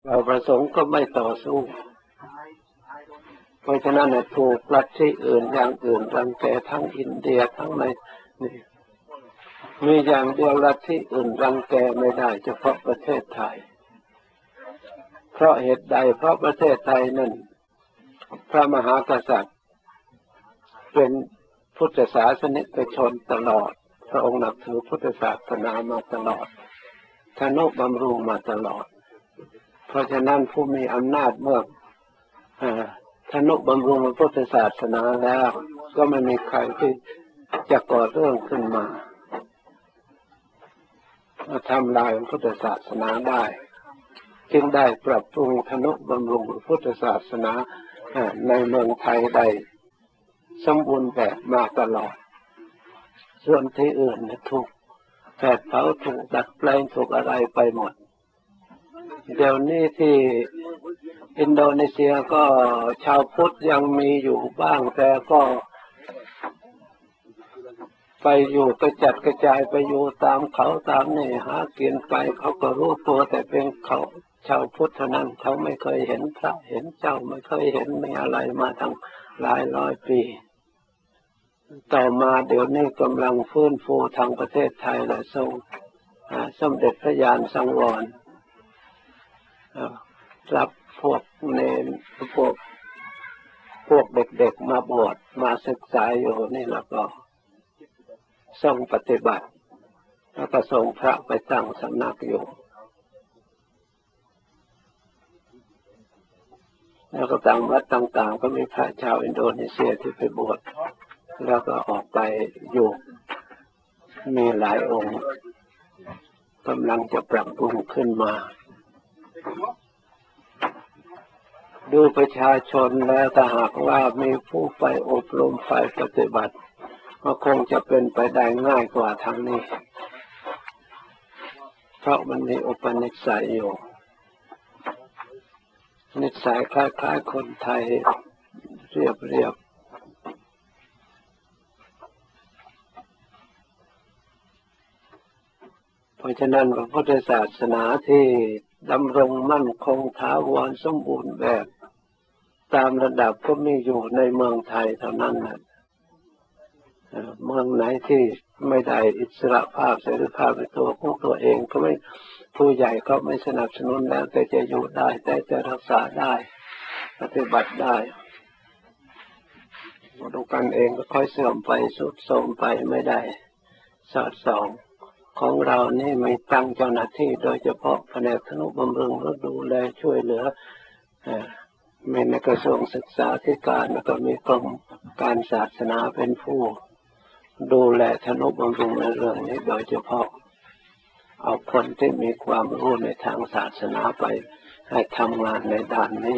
เราประสงค์ก็ไม่ต่อสู้เพราะฉะนั้นถูกลัทธิอื่นอย่างอื่นรังแกทั้งอินเดียทั้งในนี่มีอย่างเดียวลัทธิอื่นรังแกไม่ได้เฉพาะประเทศไทยเพราะเหตุใดเพราะประเทศไทยนั้นพระมหากษัตริย์เป็นพุทธศาสนิกชนตลอดพระองค์นับถือพุทธศาสนามาตลอดทนุบำรุงมาตลอดเพราะฉะนั้นผู้มีอำนาจเมื่อทนุบำรุงพุทธศาสนาแล้วก็ไม่มีใครที่จะก่อเรื่องขึ้นมาทำลายพุทธศาสนาได้จึงได้ปรับปรุงทนุบำรุงพุทธศาสนาในเมืองไทยได้สมบูรณ์แบบมาตลอดส่วนที่อื่นถูกแผดเผาถูกดัดแปลงถูกอะไรไปหมดเดี๋ยวนี้ที่อินโดนีเซียก็ชาวพุทธยังมีอยู่บ้างแต่ก็ไปอยู่กระจัดกระจายไปอยู่ตามเขาตามนี่หากินไปเขาก็รู้ตัวแต่เป็นเขาชาวพุทธเท่านั้นเขาไม่เคยเห็นพระเห็นเจ้าไม่เคยเห็นมีอะไรมาทั้งหลายร้อยปีต่อมาเดี๋ยวนี้กำลังฟื้นฟูทางประเทศไทยและทรงสมเด็จพระญาณสังวรรับพวกเนรพวกเด็กๆมาบวชมาศึกษาอยู่นี่แล้วก็ทรงปฏิบัติแล้วก็ทรงพระไปตั้งสำนักอยู่แล้วก็ต่างวัดต่างๆก็มีพระชาวอินโดนีเซียที่ไปบวชแล้วก็ออกไปอยู่มีหลายองค์กำลังจะปรับปรุงขึ้นมาดูประชาชนแล้วถ้าหากว่ามีผู้ไปอบรมฝ่ายปฏิบัติก็คงจะเป็นไปได้ง่ายกว่าทางนี้เพราะมันมีอุปนิสัยอยู่นิสัยคล้ายๆคนไทยเรียบเพราะฉะนั้นพระพุทธศาสนาที่ดำรงมั่นคงถาวรสมบูรณ์แบบตามระดับก็มีอยู่ในเมืองไทยเท่านั้นนะเมืองไหนที่ไม่ได้อิสระภาพเสรีภาพในตัวของตัวเองก็ไม่ผู้ใหญ่ก็ไม่สนับสนุนแล้วแต่จะอยู่ได้แต่จะรักษาได้ปฏิบัติได้ดูกันเองก็ค่อยเสื่อมไปทรุดโทรมไปไม่ได้สอดส่องของเรานี่มีตั้งเจ้าหน้าที่โดยเฉพาะแผนกทนุบำรุงและดูแลช่วยเหลือมีในกระทรวงศึกษาธิการแล้วก็มีกรมการศาสนาเป็นผู้ดูแลทนุบำรุงในเรื่องนี้โดยเฉพาะเอาคนที่มีความรู้ในทางศาสนาไปให้ทำงานในด้านนี้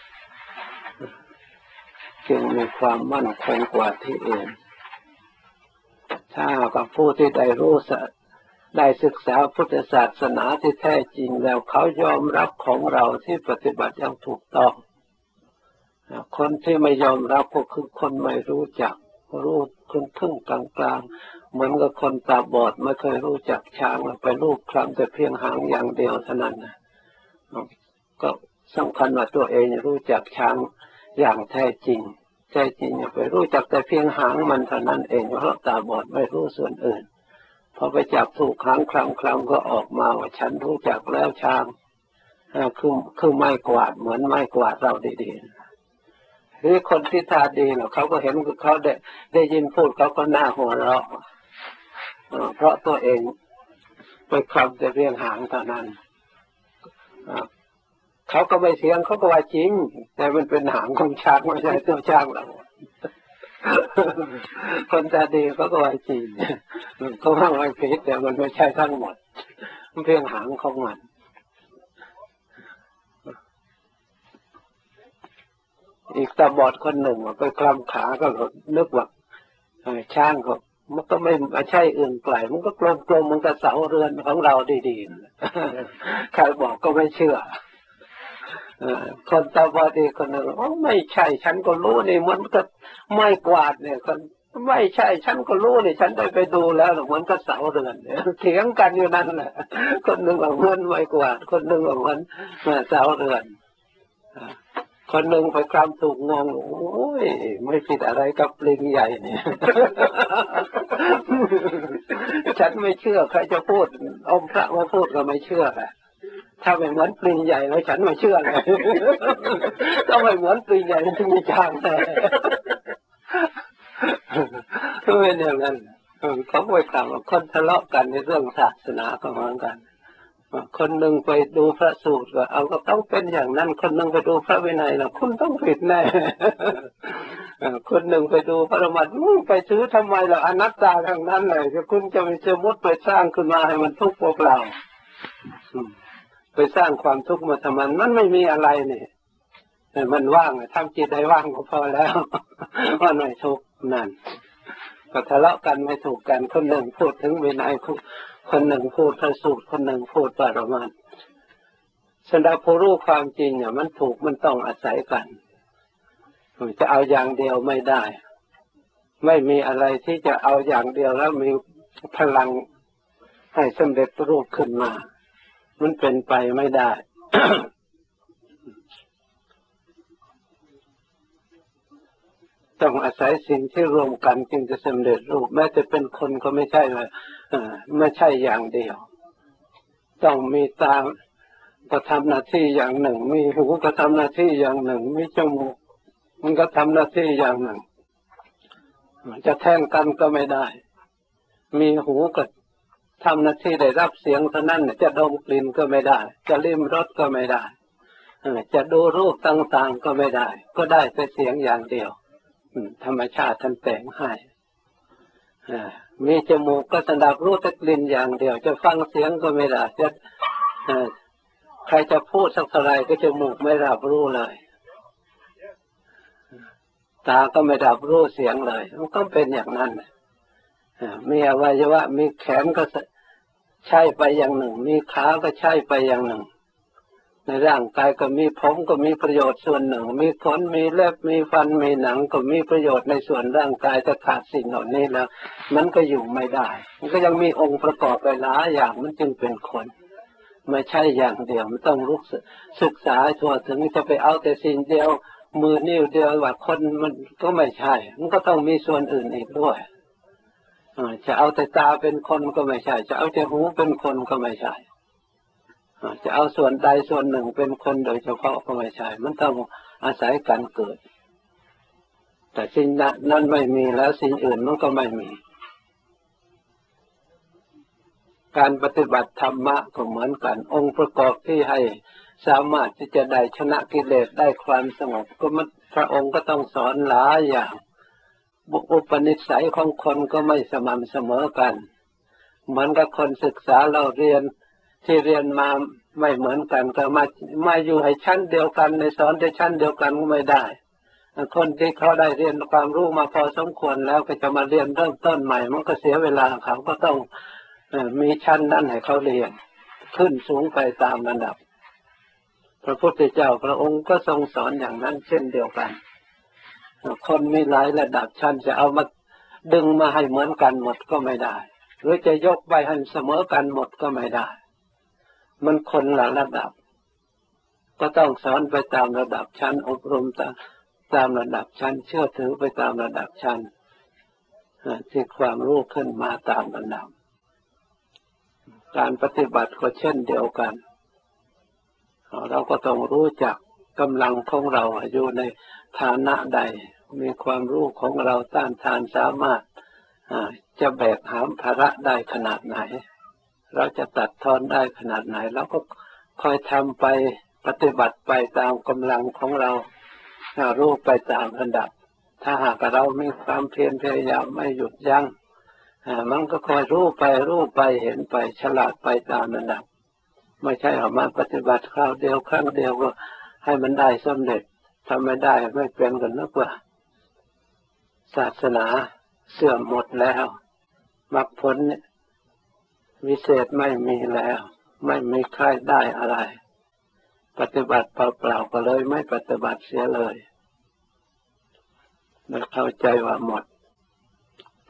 จึงมีความมั่นคงกว่าที่อื่นถ้ากับผู้ที่ได้ศึกษาพุทธศาสนาที่แท้จริงแล้วเขายอมรับของเราที่ปฏิบัติอย่างถูกต้องคนที่ไม่ยอมรับก็คือคนไม่รู้จักรู้ครึ่งกลางๆเหมือนกับคนตาบอดไม่เคยรู้จักช้างไปรูปคลำแต่เพียงหางอย่างเดียวเท่านั้นก็สำคัญว่าตัวเองรู้จักช้างอย่างแท้จริงไปรู้จักแต่เพียงหางมันเท่านั้นเองเพราะตาบอดไม่รู้ส่วนอื่นพอไปจับถูกหางคลำก็ออกมาว่าฉันรู้จักแล้วช้างคือไม้กวาดเหมือนไม้กวาดเราดีๆหรือคนที่ท่าดีเนาะเขาก็เห็นเขาได้ยินพูดเขาก็หน้าหัวเราะเพราะตัวเองไปคลำแต่เพียงหางเท่านั้นเขาก็ไม่เถียงเขาก็ว่าจริงแต่มันเป็นหางของช้างไม่ใช่ตัวช้างเราคนตาดีเขาก็ว่าจริงเขาว่าไม่ผิดแต่มันไม่ใช่ทั้งหมดมันเพียงหางของมันอีกตาบอดคนหนึ่งไปคลำขาก็นึกว่าช้างก็มันก็ไม่ใช่อื่นไกลมันก็กลมๆมันก็เสาเรือนของเราดีๆใครบอกก็ไม่เชื่อคนตาบอดอีกคนหนึ่งไม่ใช่ฉันก็รู้นี่มันก็ไม่กวาดเนี่ยคนไม่ใช่ฉันก็รู้นี่ฉันได้ไปดูแล้วเหมือนกับเสาเรือนเนี่ยเถียงกันอยู่นั่นแหละคนหนึ่งบอกเหมือนไม้กวาดคนหนึ่งบอกเหมือนเสาเรือนคนหนึ่งไปกรำถูกงงโอ้ยไม่ผิดอะไรกับปลิงใหญ่เนี่ยฉันไม่เชื่อใครจะพูดองค์พระมาพูดก็ไม่เชื่อแหละถ้าไม่เหมือนปลิงใหญ่แล้วฉันไม่เชื่อเลยต้องไม่เหมือนปลิงใหญ่ถึงจะจางแต่เป็นอย่างนั้นเขาไปกล่าวว่าคนทะเลาะกันในเรื่องศาสนาก็เหมือนกันคนหนึ่งไปดูพระสูตรก็เอาก็ต้องเป็นอย่างนั้นคนหนึ่งไปดูพระวินัยนะคุณต้องผิดแน่คนหนึ่งไปดูพระธรรมไปซื้อทำไมล่ะอนัตตาทางนั้นเลยคุณจะไปสมมติไปสร้างขึ้นมาให้มันทุกข์เปล่าไปสร้างความทุกข์มาทำไมมันไม่มีอะไรนี่มันว่างทำจิตให้ว่างก็พอแล้วมันไม่ทุกข์นั่นก็ทะเลาะกันไม่ถูกกันคนหนึ่งพูดถึงวินัยคนหนึ่งพูดพระสูตรคนหนึ่งพูดปรมัตถ์สำหรับผู้รู้ความจริงเนี่ยมันถูกมันต้องอาศัยกันจะเอาอย่างเดียวไม่ได้ไม่มีอะไรที่จะเอาอย่างเดียวแล้วมีพลังให้สำเร็จรูปขึ้นมามันเป็นไปไม่ได้ ต้องอาศัยสิ่งที่รวมกันจึงจะสำเร็จรูปแม้จะเป็นคนก็ไม่ใช่เลยไม่ใช่อย่างเดียวต้องมีตาก็ทำหน้าที่อย่างหนึ่งมีหูก็ทำหน้าที่อย่างหนึ่งมีจมูกมันก็ทำหน้าที่อย่างหนึ่งจะแทนกันก็ไม่ได้มีหูก็ทำหน้าที่ได้รับเสียงเท่านั้นจะดมกลิ่นก็ไม่ได้จะลิ้มรสก็ไม่ได้จะดูรูปต่างๆก็ไม่ได้ก็ได้แต่เสียงอย่างเดียวธรรมชาติท่านแต่งให้มีจมูกก็สำหรับรู้แต่กลิ่นอย่างเดียวจะฟังเสียงก็ไม่ได้จะใครจะพูดสักเท่าไรก็จมูกไม่รับรู้เลยตาก็ไม่รับรู้เสียงเลยมันก็เป็นอย่างนั้นมีอวัยวะมีแขนก็ใช่ไปอย่างหนึ่งมีขาก็ใช่ไปอย่างหนึ่งในร่างกายก็มีผมก็มีประโยชน์ส่วนหนึ่งมีขนมีเล็บมีฟันมีหนังก็มีประโยชน์ในส่วนร่างกายถ้าขาดสิ่งเหล่านี้แล้วมันก็อยู่ไม่ได้มันก็ยังมีองค์ประกอบหลายอย่างมันจึงเป็นคนไม่ใช่อย่างเดียวมันต้องรู้ศึกษาทั่วถึงจะไปเอาแต่สิ่งเดียวมือนิ้วเดียวว่าคนมันก็ไม่ใช่มันก็ต้องมีส่วนอื่นอีกด้วยจะเอาแต่ตาเป็นคนก็ไม่ใช่จะเอาแต่หูเป็นคนก็ไม่ใช่จะเอาส่วนใดส่วนหนึ่งเป็นคนโดยเฉพาะก็ไม่ใช่มันต้องอาศัยการเกิดแต่สิ่งนั้นไม่มีแล้วสิ่งอื่นมันก็ไม่มีการปฏิบัติธรรมะก็เหมือนกันองค์ประกอบที่ให้สามารถที่จะได้ชนะกิเลสได้ความสงบก็มันพระองค์ก็ต้องสอนหลายอย่างอุปนิสัยของคนก็ไม่สม่ำเสมอกันเหมือนกับคนศึกษาเราเรียนที่เรียนมาไม่เหมือนกันก็มาอยู่ให้ชั้นเดียวกันในสอนในชั้นเดียวกันก็ไม่ได้คนที่เขาได้เรียนความรู้มาพอสมควรแล้วก็จะมาเรียนเริ่มต้นใหม่มันก็เสียเวลาเขาก็ต้องมีชั้นนั้นให้เขาเรียนขึ้นสูงไปตามระดับพระพุทธเจ้าพระองค์ก็ทรงสอนอย่างนั้นเช่นเดียวกันคนมีหลายระดับชั้นจะเอามาดึงมาให้เหมือนกันหมดก็ไม่ได้หรือจะยกไปให้เสมอกันหมดก็ไม่ได้มันคนละระดับก็ต้องสอนไปตามระดับชั้นอบรมตามระดับชั้นเชื่อถือไปตามระดับชั้นที่ความรู้ขึ้นมาตามระดับการปฏิบัติก็เช่นเดียวกันเราก็ต้องรู้จักกำลังของเราอยู่ในฐานะใดมีความรู้ของเราต้านทานสามารถจะแบกหามภาระได้ขนาดไหนเราจะตัดทอนได้ขนาดไหนเราก็คอยทำไปปฏิบัติไปตามกำลังของเรารู้ไปตามระดับถ้าหากเรามีความเพียรพยายามไม่หยุดยั้งมันก็คอยรู้ไปเห็นไปฉลาดไปตามระดับไม่ใช่ออกมาปฏิบัติคราวเดียวครั้งเดียวก็ให้มันได้สำเร็จทำไม่ได้ไม่เป็นกันนึกว่าศาสนาเสื่อมหมดแล้วมรรคผลวิเศษไม่มีแล้วไม่มีใครได้อะไรปฏิบัติเปล่าๆก็เลยไม่ปฏิบัติเสียเลยไม่เข้าใจว่าหมด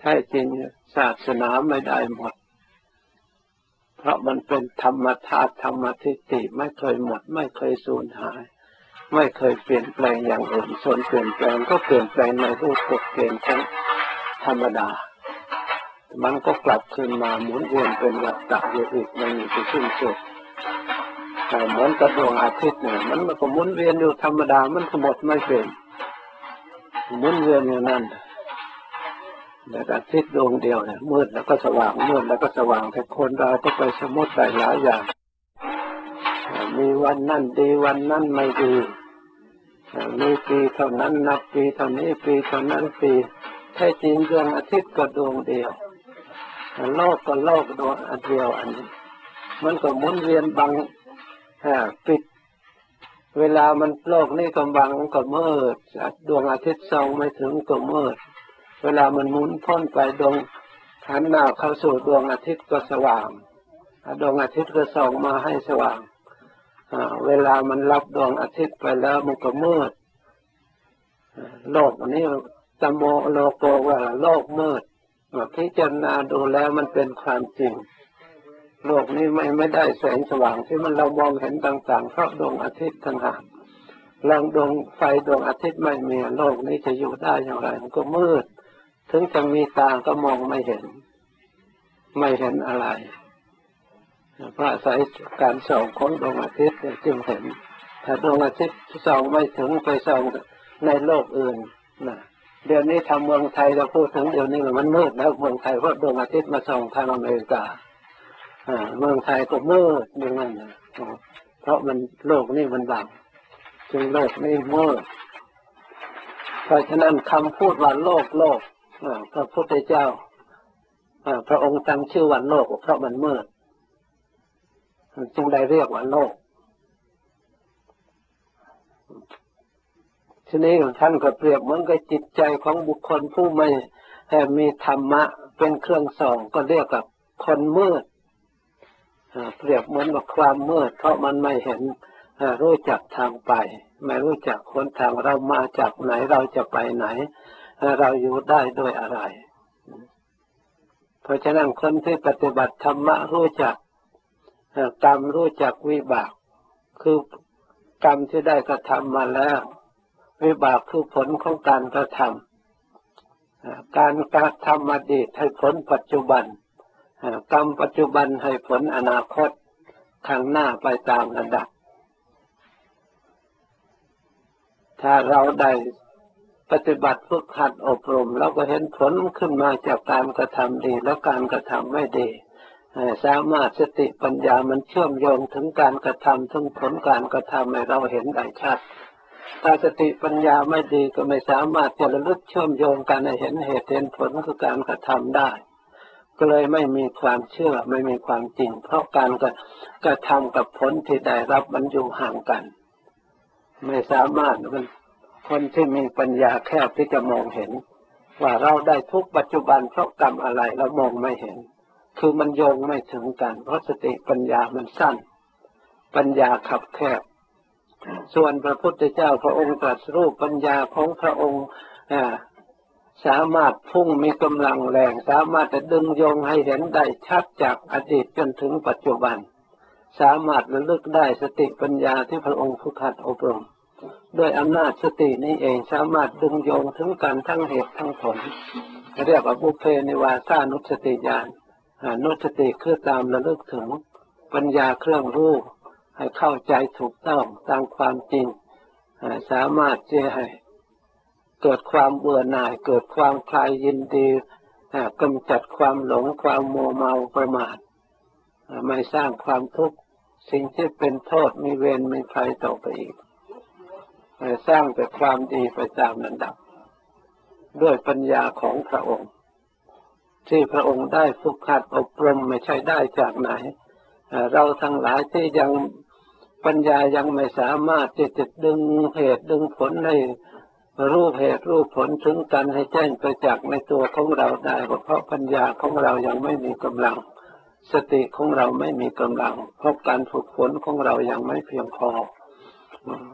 แท้จริงศาสนาไม่ได้หมดเพราะมันเป็นธรรมธาตุธรรมทิฏฐิไม่เคยหมดไม่เคยสูญหายไม่เคยเปลี่ยนแปลงอย่างอื่นส่วนเปลี่ยนแปลงก็เปลี่ยนแปลงในรูปกฎเกณฑ์ของธรรมดามันก็กลับคืนมาหมุนเวียนเป็นวัฏฏะอยู่อีกไม่มีที่สิ้นสุดเหมือนกับดวงอาทิตย์เนี่ยมันก็หมุนเวียนอยู่ธรรมดามันก็หมดไม่เป็นหมุนเวียนอยู่นั่นแต่อาทิตย์ดวงเดียวเนี่ยมืดแล้วก็สว่างมืดแล้วก็สว่างแต่คนเราก็ไปสมมติได้หลายอย่างมีวันนั้นดีวันนั้นไม่ดีมีปีเท่านั้นนับปีเท่านี้ปีเท่านั้นปีแท้จริงดวงอาทิตย์ก็ดวงเดียวโลกก็โลกดวงเดียวอันนี้มันก็หมุนเวียนบังปิดเวลามันโลกนี้กำบังก็มืดดวงอาทิตย์ส่องไม่ถึงก็มืดเวลามันหมุนพ้นไปดวงหันหน้าเข้าสู่ดวงอาทิตย์ก็สว่างดวงอาทิตย์ก็ส่องมาให้สว่างเวลามันรับดวงอาทิตย์ไปแล้วมันก็มืดโลกอันนี้ตโมโลโกว่าโลกมืดพิจารณาดูแล้วมันเป็นความจริงโลกนี้ไม่ได้แสงสว่างที่มันเรามองเห็นต่างๆเพราะดวงอาทิตย์ต่างหากแรงดวงไฟดวงอาทิตย์ไม่มีโลกนี้จะอยู่ได้อย่างไรมันก็มืดถึงจะมีตาก็มองไม่เห็นอะไรเพราะอาศัยการส่องของดวงอาทิตย์จึงเห็นถ้าดวงอาทิตย์ส่องไม่ถึงไปส่องในโลกอื่นนะเดี๋ยวนี้ทำเมืองไทยเราพูดถึงเดี๋ยวนี้มันมืดแล้วเมืองไทยเพราะดวงอาทิตย์มาส่องทางอเมริกาเมืองไทยก็มืดอย่างนั้นเพราะมันโลกนี้มันบังจึงโลกนี้มืดเพราะฉะนั้นคำพูดว่าโลกพระพุทธเจ้าพระองค์ตั้งชื่อว่าโลกเพราะมันมืดจึงได้เรียกว่าโลกทีนี้ท่านก็เปรียบเหมือนกับจิตใจของบุคคลผู้ไม่มีธรรมะเป็นเครื่องส่องก็เรียกกับคนมืดเปรียบเหมือนกับความมืดเพราะมันไม่เห็นรู้จักทางไปไม่รู้จักหนทางเรามาจากไหนเราจะไปไหนเราอยู่ได้ด้วยอะไรเพราะฉะนั้นคนที่ปฏิบัติธรรมะรู้จักกรรมรู้จักวิบากคือกรรมที่ได้กระทำมาแล้ววิบากคือผลของการกระทำการกระทำอดีตให้ผลปัจจุบันกรรมปัจจุบันให้ผลอนาคตข้างหน้าไปตามระดับถ้าเราได้ปฏิบัติฝึกหัดอบรมเราก็เห็นผลขึ้นมาจากการกระทำดีและการกระทำไม่ดีสามารถสติปัญญามันเชื่อมโยงถึงการกระทำถึงผลการกระทำให้เราเห็นได้ชัดถ้าสติปัญญาไม่ดีก็ไม่สามารถจะระลึกเชื่อมโยงกันให้เห็นเหตุเห็นผลคือการกระทำได้ก็เลยไม่มีความเชื่อไม่มีความจริงเพราะการกระทำกับผลที่ได้รับมันอยู่ห่างกันไม่สามารถคนที่มีปัญญาแค่ที่จะมองเห็นว่าเราได้ทุกปัจจุบันเพราะกรรมอะไรเรามองไม่เห็นคือมันโยงไม่ถึงกันเพราะสติปัญญามันสั้นปัญญาขับแคบส่วนพระพุทธเจ้าพระองค์ตรัสรู้ปัญญาของพระองค์สามารถพุ่งมีกำลังแรงสามารถจะดึงโยงให้เห็นได้ชัดจากอดีตจนถึงปัจจุบันสามารถระลึกได้สติปัญญาที่พระองค์ฝึกหัดอบรมด้วยอำนาจสตินี้เองสามารถดึงโยงถึงกันทั้งเหตุทั้งผลเรียกว่าบุพเพนิวาสานุสติญาณนุสติคือตามระลึกถึงปัญญาเครื่องรู้ให้เข้าใจถูกต้องตามความจริงสามารถจะให้เกิดความเบื่อหน่ายเกิดความคลายยินดีกำจัดความหลงความมัวเมาประมาทไม่สร้างความทุกข์สิ่งที่เป็นโทษมีเวรมีภัยต่อไปอีกสร้างแต่ความดีไปตามลำดับด้วยปัญญาของพระองค์ที่พระองค์ได้ฝึกหัดอบรมไม่ใช่ได้จากไหนเราทั้งหลายที่ยังปัญญายังไม่สามารถที่จะดึงเหตุดึงผลให้รู้เหตุรู้ผลถึงกันให้แจ้งประจักษ์ในตัวของเราได้เพราะปัญญาของเรายังไม่มีกำลังสติของเราไม่มีกำลังเพราะการฝึกฝนของเรายังไม่เพียงพอ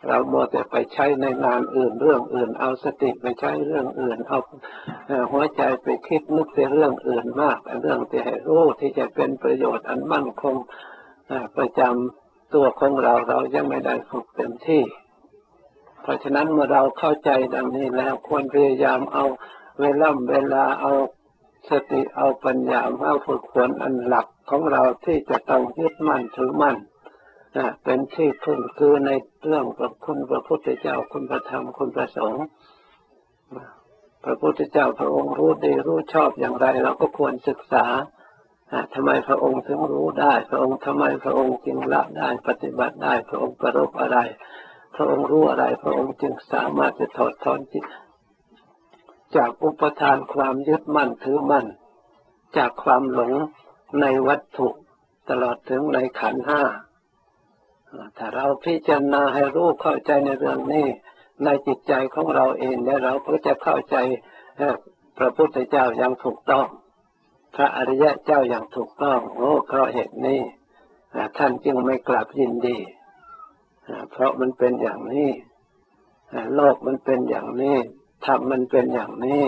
เราโมวแต่ไปใช้ในงานอื่นเรื่องอื่นเอาสติไปใช้เรื่องอื่นเอาหัวใจไปคิดนึกแต่เรื่องอื่นมากเรื่องที่ให้รู้ที่จะเป็นประโยชน์อันมั่นคงประจำตัวของเรายังไม่ได้ฝึกเต็มที่เพราะฉะนั้นเมื่อเราเข้าใจดังนี้แล้วควรพยายามเอาเวลาเอาสติเอาปัญญาเอาฝึกฝนอันหลักของเราที่จะต้องยึดมั่นถือมั่นเป็นที่พึ่งคือในเรื่องพระคุณพระพุทธเจ้าคุณพระธรรมคุณพระสงฆ์พระพุทธเจ้าพระองค์รู้ดีรู้ชอบอย่างไรเราก็ควรศึกษาทำไมพระองค์ถึงรู้ได้พระองค์ทำไมพระองค์จึงละได้ปฏิบัติได้พระองค์ประรบอะไรพระองค์รู้อะไรพระองค์จึงสามารถจะถอดถอนจิตจากอุปทานความยึดมั่นถือมั่นจากความหลงในวัตถุตลอดถึงในขันธ์ห้าถ้าเราพิจารณาให้รู้เข้าใจในเรื่องนี้ในจิตใจของเราเองแล้วเราก็จะเข้าใจพระพุทธเจ้าอย่างถูกต้องพระอริยเจ้าอย่างถูกต้องเพราะเหตุนี้ท่านจึงไม่กลับยินดีเพราะมันเป็นอย่างนี้โลกมันเป็นอย่างนี้ธรรมมันเป็นอย่างนี้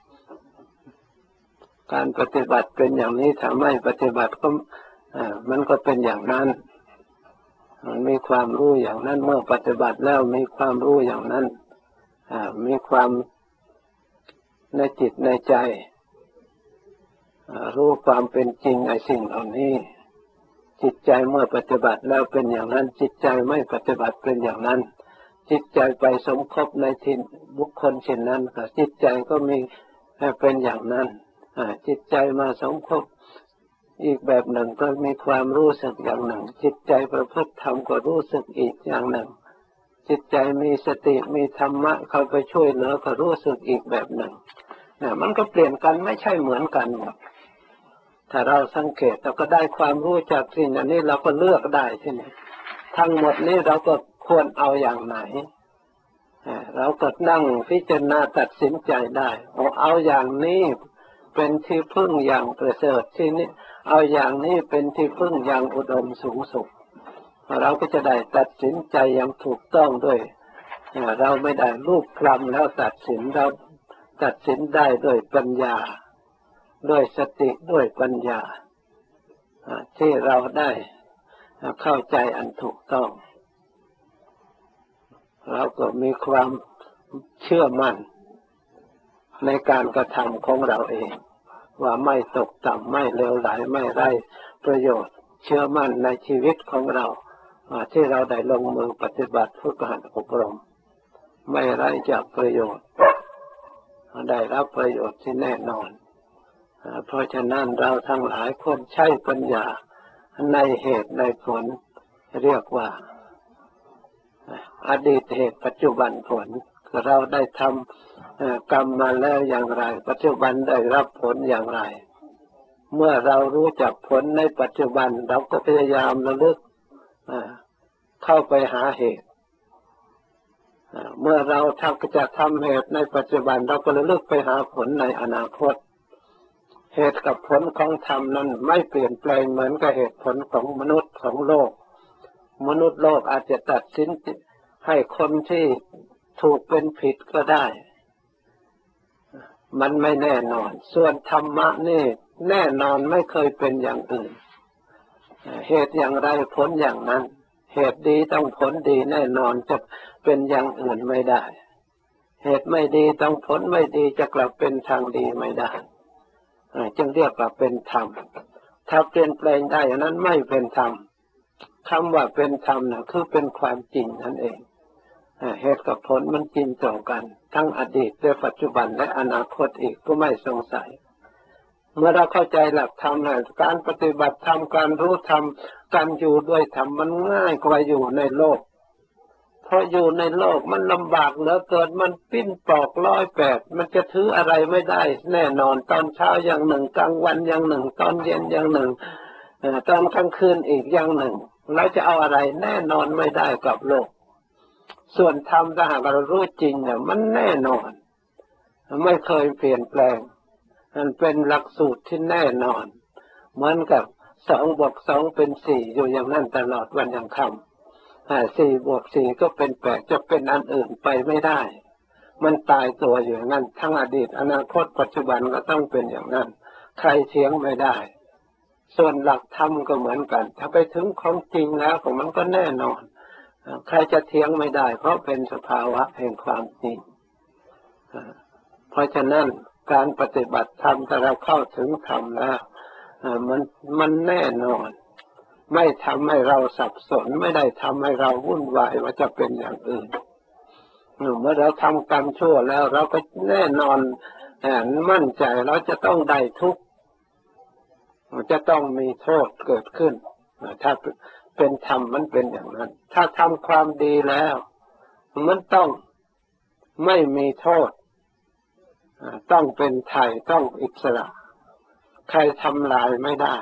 การปฏิบัติเป็นอย่างนี้ถ้าไม่ปฏิบัติก็มันก็เป็นอย่างนั้นมันมีความรู้อย่างนั้นเมื่อปฏิบัติแล้วมีความรู้อย่างนั้นมีความในจิตในใจรู้ความเป็นจริงไอ้สิ่งเหล่านี้จิตใจเมื่อปฏิบัติแล้วเป็นอย่างนั้นจิตใจไม่ปฏิบัติเป็นอย่างนั้นจิตใจไปสมคบในที่บุคคลเช่นนั้นจิตใจก็มีเป็นอย่างนั้นจิตใจมาสมคบอีกแบบหนึ่งก็มีความรู้สึกอย่างหนึ่งจิตใจประพฤติธรรมก็รู้สึกอีกอย่างหนึ่งจิตใจมีสติมีธรรมะเข้าไปช่วยเหลือก็รู้สึกอีกแบบหนึ่งมันก็เปลี่ยนกันไม่ใช่เหมือนกันหมดถ้าเราสังเกตเราก็ได้ความรู้จากสิ่งอันนี้เราก็เลือกได้ที่นี่ทั้งหมดนี้เราก็ควรเอาอย่างไหนเราก็นั่งพิจารณาตัดสินใจได้เอาอย่างนี้เป็นที่พึ่งอย่างประเสริฐที่นี้เอาอย่างนี้เป็นที่พึ่งอย่างอุดมสูงสุดเราก็จะได้ตัดสินใจอย่างถูกต้องด้วยเราไม่ได้รูปคลำแล้วตัดสินเราตัดสินได้ด้วยปัญญาด้วยสติด้วยปัญญาที่เราได้เข้าใจอันถูกต้องเราก็มีความเชื่อมั่นในการกระทำของเราเองว่าไม่ตกต่ำไม่เลวไหลไม่ไร้ประโยชน์เชื่อมั่นในชีวิตของเราที่เราได้ลงมือปฏิบัติฝึกหัดอบรมไม่ไร้จากประโยชน์ได้รับประโยชน์ที่แน่นอนเพราะฉะนั้นเราทั้งหลายควรใช้ปัญญาในเหตุในผลเรียกว่าอดีตเหตุปัจจุบันผลเราได้ทำกรรมมาแล้วอย่างไรปัจจุบันได้รับผลอย่างไรเมื่อเรารู้จักผลในปัจจุบันเราก็พยายามระลึกเข้าไปหาเหตุเมื่อเราจะทำเหตุในปัจจุบันเราก็ระลึกไปหาผลในอนาคตเหตุกับผลของธรรมนั้นไม่เปลี่ยนแปลงเหมือนกับเหตุผลของมนุษย์ของโลกมนุษย์โลกอาจจะตัดสินให้คนที่ถูกเป็นผิดก็ได้มันไม่แน่นอนส่วนธรรมะนี่แน่นอนไม่เคยเป็นอย่างอื่นเหตุอย่างไรผลอย่างนั้นเหตุดีต้องผลดีแน่นอนจะเป็นอย่างอื่นไม่ได้เหตุไม่ดีต้องผลไม่ดีจะกลับเป็นทางดีไม่ได้จึงเรียกว่าเป็นธรรมถ้าเปลี่ยนแปลงได้อย่างนั้นไม่เป็นธรรมคำว่าเป็นธรรมนะคือเป็นความจริงนั่นเองเหตุกับผลมันจริงตรงกันทั้งอดีตและปัจจุบันและอนาคตอีกก็ไม่สงสัยเมื่อเราเข้าใจหลักธรรมแล้วการปฏิบัติธรรมการรู้ธรรมการอยู่ด้วยธรรมมันง่ายกว่าอยู่ในโลกเพราะอยู่ในโลกมันลำบากเหลือเกินมันปิ้นปอก108มันจะถืออะไรไม่ได้แน่นอนตอนเช้าอย่างหนึ่งกลางวันอย่างหนึ่งตอนเย็นอย่างหนึ่งตอนกลางคืนอีกอย่างหนึ่งเราจะเอาอะไรแน่นอนไม่ได้กับโลกส่วนธรรมถ้าหากเรารู้จริงเนี่ยมันแน่นอนไม่เคยเปลี่ยนแปลงมันเป็นหลักสูตรที่แน่นอนเหมือนกับ2+2 เป็น4อยู่อย่างนั้นตลอดวันยังค่ 4+4ก็เป็น8จะเป็นอันอื่นไปไม่ได้มันตายตัวอยู่อย่างนั้นทั้งอดีตอนาคตปัจจุบันก็ต้องเป็นอย่างนั้นใครเถียงไม่ได้ส่วนหลักธรรมก็เหมือนกันถ้าไปถึงของจริงแล้วของมันก็แน่นอนใครจะเถียงไม่ได้เพราะเป็นสภาวะแห่งความจริงเพราะฉะนั้นการปฏิบัติธรรมถ้าเราเข้าถึงธรรมแล้วมันแน่นอนไม่ทำให้เราสับสนไม่ได้ทำให้เราวุ่นวายว่าจะเป็นอย่างอื่นเมื่อเราทำกรรมชั่วแล้วเราก็แน่นอนมั่นใจเราจะต้องได้ทุกข์จะต้องมีโทษเกิดขึ้นถ้าเป็นธรรมมันเป็นอย่างนั้นถ้าทำความดีแล้วมันต้องไม่มีโทษต้องเป็นไถ่ต้องอิสระใครทำลายไม่ได้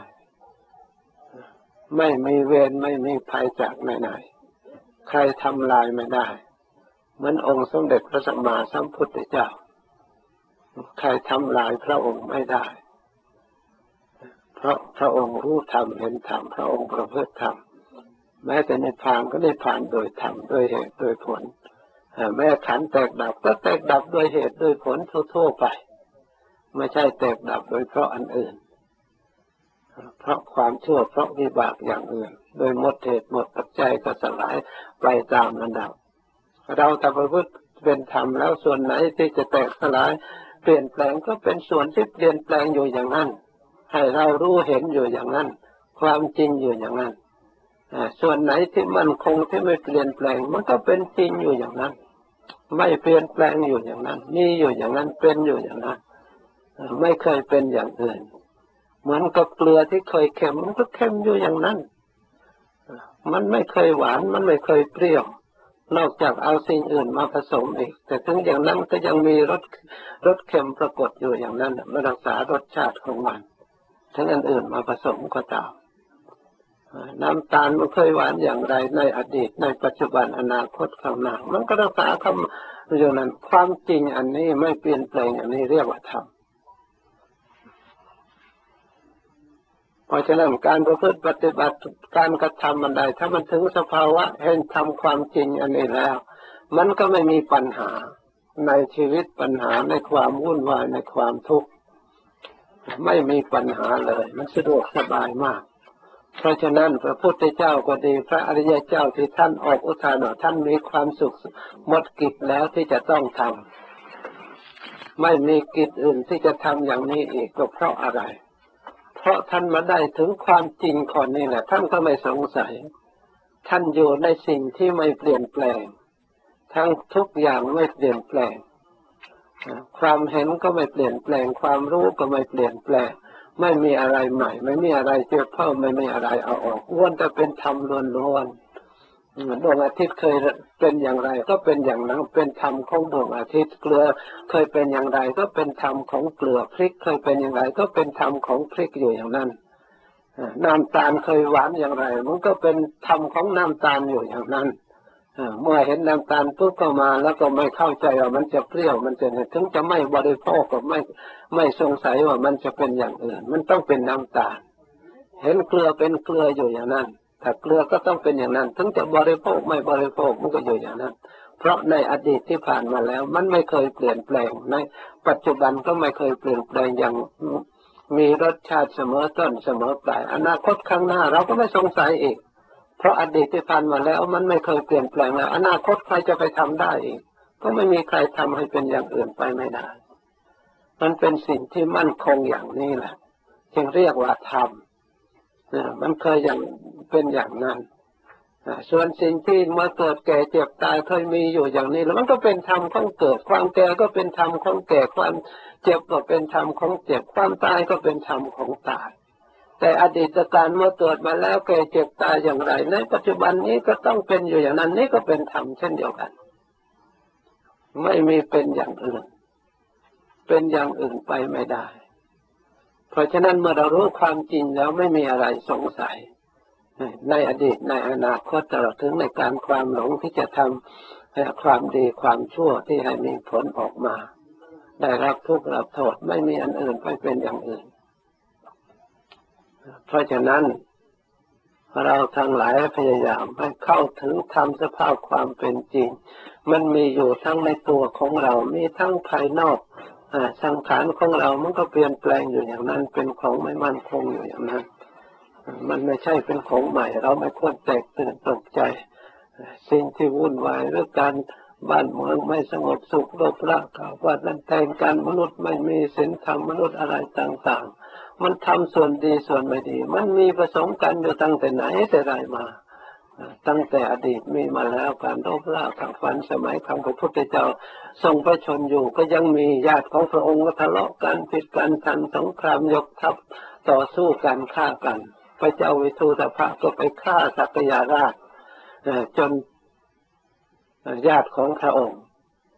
ไม่มีเวรไม่มีภัยจากไหนๆใครทำลายไม่ได้เหมือนองค์สมเด็จพระสัมมาสัมพุทธเจ้าใครทำลายพระองค์ไม่ได้เพราะพระองค์รู้ธรรมเห็นธรรมพระองค์ประพฤติธรรมแม้แต่นิพพานก็ได้ผ่านโดยธรรมโดยเหตุโดยผลแม้ขันธ์แตกดับก็แตกดับโดยเหตุโดยผลทั่วๆไปไม่ใช่แตกดับโดยเพราะอันอื่นเพราะความชั่วเพราะวิบากอย่างอื่นโดยหมดเหตุหมดปัจจัยก็สลายไปตามลำดับเราถ้าประพฤติเป็นธรรมแล้วส่วนไหนที่จะแตกสลายเปลี่ยนแปลงก็เป็นส่วนที่เปลี่ยนแปลงอยู่อย่างนั้นให้เรารู้เห็นอยู่อย่างนั้นความจริงอยู่อย่างนั้นส่วนไหนที่มั่นคงที่ไม่เปลี่ยนแปลงมันก็เป็นจริงอยู่อย่างนั้นไม่เปลี่ยนแปลงอยู่อย่างนั้นมีอยู่อย่างนั้นเป็นอยู่อย่างนั้นไม่เคยเป็นอย่างอื่นเหมือนกับเกลือที่เคยเค็มมันก็เค็มอยู่อย่างนั้นมันไม่เคยหวานมันไม่เคยเปรี้ยวนอกจากเอาสิ่งอื่นมาผสมอีกแต่ถึงอย่างนั้นก็ยังมีรสเค็มปรากฏอยู่อย่างนั้นไม่รักษารสชาติของมันทั้งอันอื่นมาผสมก็ตามน้ำตาลมันเคยหวานอย่างไรในอดีตในปัจจุบันอนาคตข้างหน้ามันก็รักษาคำอยู่นั้นความจริงอันนี้ไม่เปลี่ยนแปลงอันนี้เรียกว่าธรรมเพราะฉะนั้นการประพฤติปฏิบัติการกระทำอันใดถ้ามันถึงสภาวะแห่งธรรมความจริงอันนี้แล้วมันก็ไม่มีปัญหาในชีวิตปัญหาในความวุ่นวายในความทุกข์ไม่มีปัญหาเลยมันสะดวกสบายมากเพราะฉะนั้นพระพุทธเจ้าก็ดีพระอริยเจ้าที่ท่านออกอุทานว่าท่านมีความสุขหมดกิจแล้วที่จะต้องทำไม่มีกิจอื่นที่จะทำอย่างนี้อีกก็เพราะอะไรเพราะท่านมาได้ถึงความจริงข้อนี้แหละท่านก็ไม่สงสัยท่านอยู่ในสิ่งที่ไม่เปลี่ยนแปลงทั้งทุกอย่างไม่เปลี่ยนแปลงความเห็นก็ไม่เปลี่ยนแปลงความรู้ก็ไม่เปลี่ยนแปลงไม่มีอะไรใหม่ไม่มีอะไรเพิ่มเพิ่มไม่มีอะไรเอาออกล้วนแต่เป็นธรรมล้วนๆดวงอาทิตย์เคยเป็นอย่างไรก็เป็นอย่างนั้นเป็นธรรมของดวงอาทิตย์เกลือเคยเป็นอย่างไรก็เป็นธรรมของเกลือพริกเคยเป็นอย่างไรก็เป็นธรรมของพริกอยู่อย่างนั้นน้ำตาลเคยหวานอย่างไรมันก็เป็นธรรมของน้ำตาลอยู่อย่างนั้นเมื่อเห็นน้ำตาลปุ๊บก็มาแล้วก็ไม่เข้าใจว่ามันจะเปรี้ยวมันจะถึงจะไม่บริโภคก็ไม่สงสัยว่ามันจะเป็นอย่างอื่นมันต้องเป็นน้ำตาลเห็นเกลือเป็นเกลืออยู่อย่างนั้นถ้าเกลือก็ต้องเป็นอย่างนั้นถึงจะบริโภคไม่บริโภคมันก็อยู่อย่างนั้นเพราะในอดีตที่ผ่านมาแล้วมันไม่เคยเปลี่ยนแปลงในปัจจุบันก็ไม่เคยเปลี่ยนแปลงอย่างมีรสชาติเสมอต้นเสมอปลายอนาคตข้างหน้าเราก็ไม่สงสัยอีกเพราะอดีตที่ผ่านมาแล้วมันไม่เคยเปลี่ยนแปลงแล้วอนาคตใครจะไปทำได้อีกก็ไม่มีใครทำให้เป็นอย่างอื่นไปไม่ได้มันเป็นสิ่งที่มั่นคงอย่างนี้แหละจึงเรียกว่าธรรมมันเคยอย่างเป็นอย่างนั้นส่วนสิ่งที่เมื่อเกิดแก่เจ็บตายเคยมีอยู่อย่างนี้แล้วมันก็เป็นธรรมของเกิดความแก่ก็เป็นธรรมของแก่ความเจ็บก็เป็นธรรมของเจ็บความตายก็เป็นธรรมของตายแต่อดีตการเมื่อเกิดมาแล้วแก่เจ็บตายอย่างไรในปัจจุบันนี้ก็ต้องเป็นอยู่อย่างนั้นนี่ก็เป็นธรรมเช่นเดียวกันไม่มีเป็นอย่างอื่นเป็นอย่างอื่นไปไม่ได้เพราะฉะนั้นเมื่อเรารู้ความจริงแล้วไม่มีอะไรสงสัยในอดีตในอนาคตตลอดถึงในการความหลงที่จะทำความดีความชั่วที่ให้มีผลออกมาได้รับทุกข์รับโทษไม่มีอันอื่นไปเป็นอย่างอื่นเพราะฉะนั้นเราทั้งหลายพยายามให้เข้าถึงธรรมสภาพความเป็นจริงมันมีอยู่ทั้งในตัวของเรามีทั้งภายนอกสังขารของเรามันก็เปลี่ยนแปลงอยู่อย่างนั้นเป็นของไม่มั่นคงอยู่อย่างนั้นมันไม่ใช่เป็นของใหม่เราไม่ควรแตกตื่นตกใจสิ่งที่วุ่นวายหรือการบ้านเมืองไม่สงบสุขรบราข่าวว่านั่นแทงกันมนุษย์ไม่มีศีลธรรมมนุษย์อะไรต่างๆมันทำส่วนดีส่วนไม่ดีมันมีผสมกันอยู่ตั้งแต่ไหนแต่ไรมาตั้งแต่อดีตมีมาแล้วการรบราข่าวฟันสมัยครั้งพระพุทธเจ้าทรงพระชนอยู่ก็ยังมีญาติของพระองค์ก็ทะเลาะกันผิดกันทันสงครามยกทัพต่อสู้กันฆ่ากันพระเจ้าวิทูตภะก็ไปฆ่าสักยาราชจนญาติของพระองค์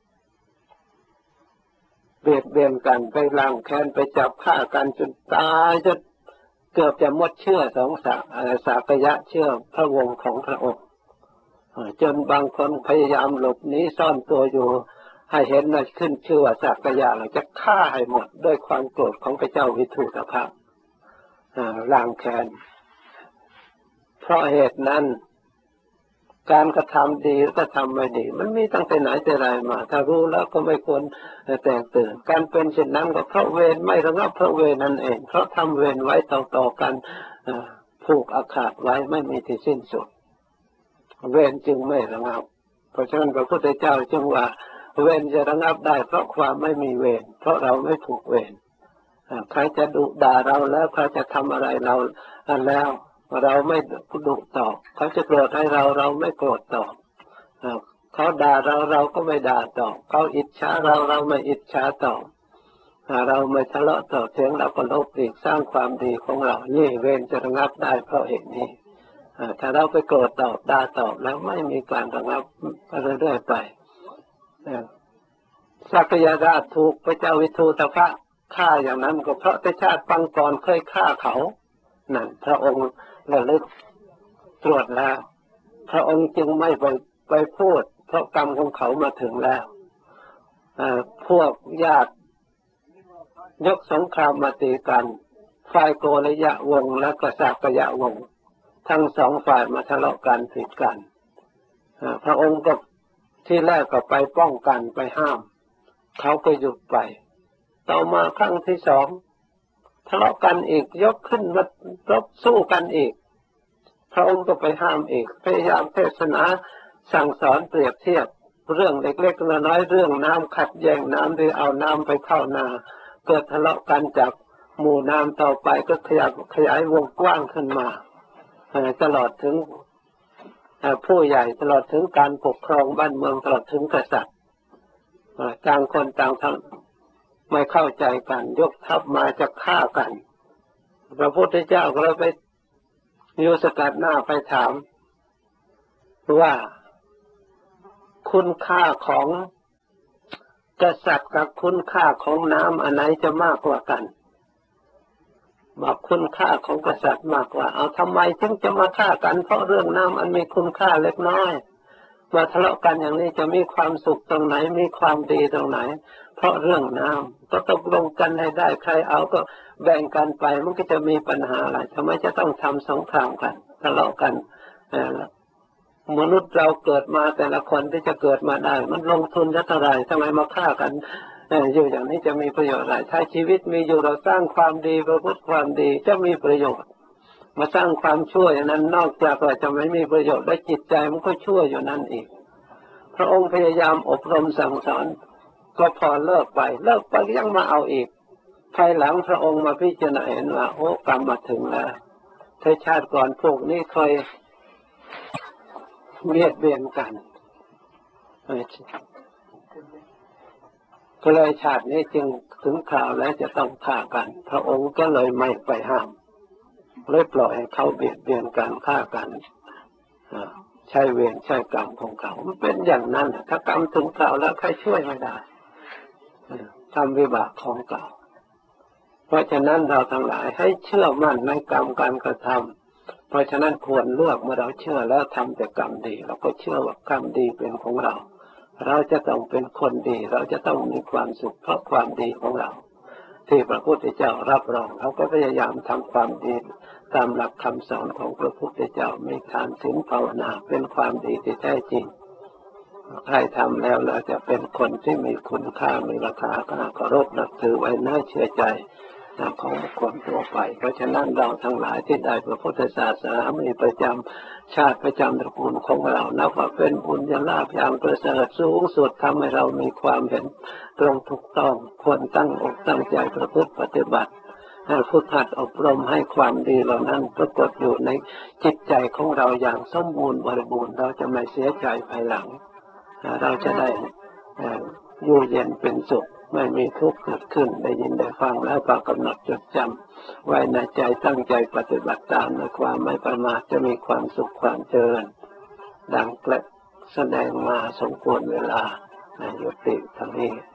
เบียดเบียนกันไปล้างแค้นไปจับฆ่ากันจนตายจนเกือบจะหมดเชื่อสากยะเชื่อพระวงศ์ของพระองค์จนบางคนพยายามหลบหนีซ่อนตัวอยู่ให้เห็นว่าขึ้นชื่อว่าสากยะเราจะฆ่าให้หมดด้วยความโกรธของพระเจ้าวิทูตภะล้างแค้นเพราะเหตุนั้นการกระทำดีก็ทำไม่ดีมันมีตั้งแต่ไหนแต่ไรมาถ้ารู้แล้วก็ไม่ควรแตกตื่นการเป็นเช่นนั้นก็เพราะเวรไม่ระงับเพราะเวรนั่นเองเพราะทำเวรไว้ต่อกันผูกอาฆาตไว้ไม่มีที่สิ้นสุดเวรจึงไม่ระงับเพราะฉะนั้นพระพุทธเจ้าจึงว่าเวรจะระงับได้เพราะความไม่มีเวรเพราะเราไม่ผูกเวรใครจะดุด่าเราแล้วใครจะทำอะไรเราแล้วเราไม่ดุตอบเขาจะโกรธให้เราไม่โกรธตอบเขาด่าเราก็ไม่ด่าตอบเขาอิจฉาเราไม่อิจฉาตอบเราไม่ทะเลาะต่อเถียงเราก็ลบหลีกสร้างความดีของเรานี่เวรจะระงับได้เพราะเหตุนี้ถ้าเราไปโกรธตอบด่าตอบแล้วไม่มีการระงับเรื่อยๆไปสักยาราชถูกพระเจ้าวิทูตภะฆ่าอย่างนั้นก็เพราะแต่ชาติปางก่อนเคยฆ่าเขานั่นพระองค์ระลึกตรวจแล้วพระองค์จึงไม่ไปพูดเพราะกรรมของเขามาถึงแล้วพวกญาติยกสงครามมาตีกันฝ่ายโกรยะวงศ์และก็สากยะวงศ์ทั้งสองฝ่ายมาทะเลาะกันผิดกันพระองค์ก็ที่แรกก็ไปป้องกันไปห้ามเขาก็หยุดไปต่อมาครั้งที่สองทะเลาะกันอีกยกขึ้นมารบสู้กันอีกพระองค์ก็ไปห้ามอีกพยายามเทศนาสั่งสอนเปรียบเทียบเรื่องเล็กๆน้อยๆเรื่องน้ำขัดแย้งน้ำหรือเอาน้ำไปเข้านาเกิดทะเลาะกันจากหมู่น้ำต่อไปก็ขยายวงกว้างขึ้นมาตลอดถึงผู้ใหญ่ตลอดถึงการปกครองบ้านเมืองตลอดถึงกษัตริย์ต่างคนต่างทำไม่เข้าใจกันยกทัพมาจะฆ่ากันพระพุทธเจ้าก็เลยไปอยู่สกัดหน้าไปถามว่าคุณค่าของกษัตริย์กับคุณค่าของน้ำอันไหนจะมากกว่ากันบอกคุณค่าของกษัตริย์มากกว่าเอาทำไมจึงจะมาฆ่ากันเพราะเรื่องน้ำอันมีคุณค่าเล็กน้อยมาทะเลาะกันอย่างนี้จะมีความสุขตรงไหนมีความดีตรงไหนเพราะเรื่องน้ำก็ตกลงกันให้ได้ใครเอาก็แบ่งกันไปมันก็จะมีปัญหาอะไรทำไมจะต้องทำสงครามกันทะเลาะกันมนุษย์เราเกิดมาแต่ละคนที่จะเกิดมาได้มันลงทุนจะเท่าไหร่ทำไมมาฆ่ากันอยู่อย่างนี้จะมีประโยชน์อะไรถ้าชีวิตมีอยู่เราสร้างความดีประพฤติความดีจะมีประโยชน์มาสร้างความชั่วอย่างนั้นนอกจากว่าจะไม่มีประโยชน์และจิตใจมันก็ชั่วอยู่นั่นอีกพระองค์พยายามอบรมสั่งสอนก็พอเลิกไปยังมาเอาอีกภายหลังพระองค์มาพิจารณาเห็นว่าโอ้กรรมมาถึงแล้วชาติก่อนพวกนี้เคยเบียดเบียนกันก็เลยชาตินี้จึงถึงคราวแล้วจะต้องฆ่ากันพระองค์ก็เลยไม่ไปห้ามเลยปล่อยให้เขาเบียดเบียนกันฆ่ากันใช้เวรใช้กรรมของเขามันเป็นอย่างนั้นถ้ากรรมถึงคราวแล้วใครช่วยไม่ได้ทำวิบากของเก่าเพราะฉะนั้นเราทั้งหลายให้เชื่อมั่นในกรรมการกระทำเพราะฉะนั้นควรเลือกเมื่อเราเชื่อแล้วทำแต่กรรมดีเราก็เชื่อว่ากรรมดีเป็นของเราเราจะต้องเป็นคนดีเราจะต้องมีความสุขเพราะความดีของเราที่พระพุทธเจ้ารับรองเราก็พยายามทำความดีตามหลักคำสอนของพระพุทธเจ้ามีทานศีลภาวนาเป็นความดีที่แท้จริงใครทำแล้วเราจะเป็นคนที่มีคุณค่ามีราคาเคารพนับถือไว้น่าเชื่อใจของคนทั่วไปเพราะฉะนั้นเราทั้งหลายที่ได้พระพุทธศาสนามีประจำชาติประจำตระกูลของเรานับว่าเป็นบุญญาลาภอย่างประเสริฐสูงสุดทำให้เรามีความเห็นตรงถูกต้องควรตั้งอกตั้งใจประพฤติปฏิบัติฝึกหัดอบรมให้ความดีเหล่านั้นปรากฏอยู่ในจิตใจของเราอย่างสมบูรณ์บริบูรณ์เราจะไม่เสียใจภายหลังเราจะได้อยู่เย็นเป็นสุขไม่มีทุกข์เกิดขึ้นได้ยินได้ฟังแล้วก็กำหนดจดจำไว้ในใจตั้งใจปฏิบัติตามในความไม่ประมาทจะมีความสุขความเจริญดังแสดงมาสมควรเวลายุติเท่านี้